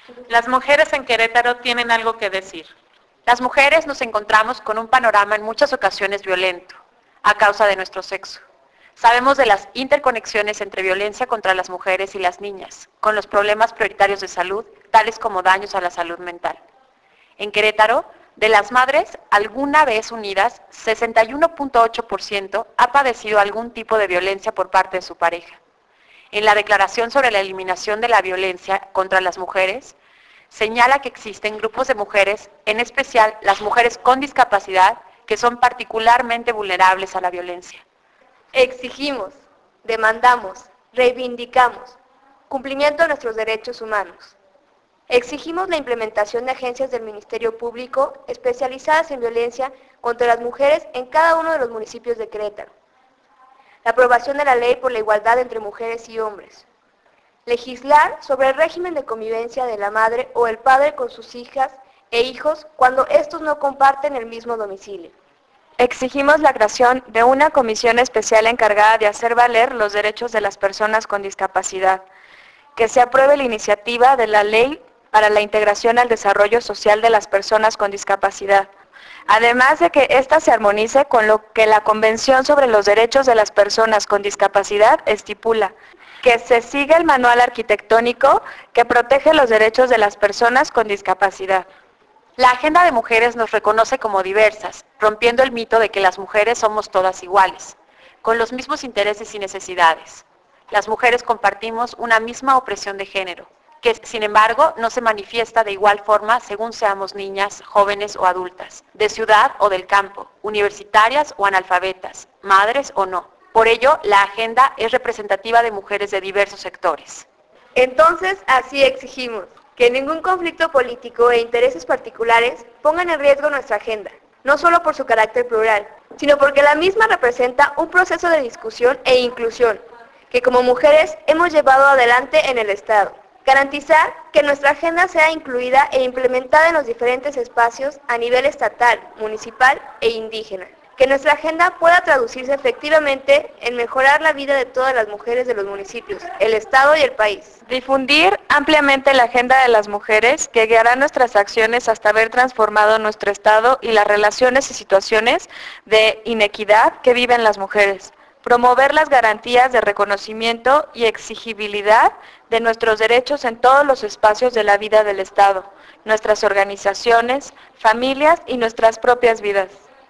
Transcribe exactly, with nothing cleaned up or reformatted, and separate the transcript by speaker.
Speaker 1: Las mujeres en Querétaro tienen algo que decir. Las mujeres nos encontramos con un panorama en muchas ocasiones violento, a causa de nuestro sexo. Sabemos de las interconexiones entre violencia contra las mujeres y las niñas, con los problemas prioritarios de salud, tales como daños a la salud mental. En Querétaro, de las madres alguna vez unidas, sesenta y uno punto ocho por ciento ha padecido algún tipo de violencia por parte de su pareja. En la Declaración sobre la Eliminación de la Violencia contra las Mujeres, señala que existen grupos de mujeres, en especial las mujeres con discapacidad, que son particularmente vulnerables a la violencia.
Speaker 2: Exigimos, demandamos, reivindicamos cumplimiento de nuestros derechos humanos. Exigimos la implementación de agencias del Ministerio Público especializadas en violencia contra las mujeres en cada uno de los municipios de Querétaro. La aprobación de la ley por la igualdad entre mujeres y hombres. Legislar sobre el régimen de convivencia de la madre o el padre con sus hijas e hijos cuando estos no comparten el mismo domicilio.
Speaker 3: Exigimos la creación de una comisión especial encargada de hacer valer los derechos de las personas con discapacidad, que se apruebe la iniciativa de la Ley para la Integración al Desarrollo Social de las Personas con Discapacidad, además de que ésta se armonice con lo que la Convención sobre los Derechos de las Personas con Discapacidad estipula, que se siga el manual arquitectónico que protege los derechos de las personas con discapacidad.
Speaker 1: La Agenda de Mujeres nos reconoce como diversas, rompiendo el mito de que las mujeres somos todas iguales, con los mismos intereses y necesidades. Las mujeres compartimos una misma opresión de género, que sin embargo no se manifiesta de igual forma según seamos niñas, jóvenes o adultas, de ciudad o del campo, universitarias o analfabetas, madres o no. Por ello, la agenda es representativa de mujeres de diversos sectores.
Speaker 2: Entonces, así exigimos que ningún conflicto político e intereses particulares pongan en riesgo nuestra agenda, no solo por su carácter plural, sino porque la misma representa un proceso de discusión e inclusión, que como mujeres hemos llevado adelante en el Estado. Garantizar que nuestra agenda sea incluida e implementada en los diferentes espacios a nivel estatal, municipal e indígena. Que nuestra agenda pueda traducirse efectivamente en mejorar la vida de todas las mujeres de los municipios, el Estado y el país.
Speaker 3: Difundir ampliamente la agenda de las mujeres que guiará nuestras acciones hasta haber transformado nuestro Estado y las relaciones y situaciones de inequidad que viven las mujeres. Promover las garantías de reconocimiento y exigibilidad de nuestros derechos en todos los espacios de la vida del Estado, nuestras organizaciones, familias y nuestras propias vidas.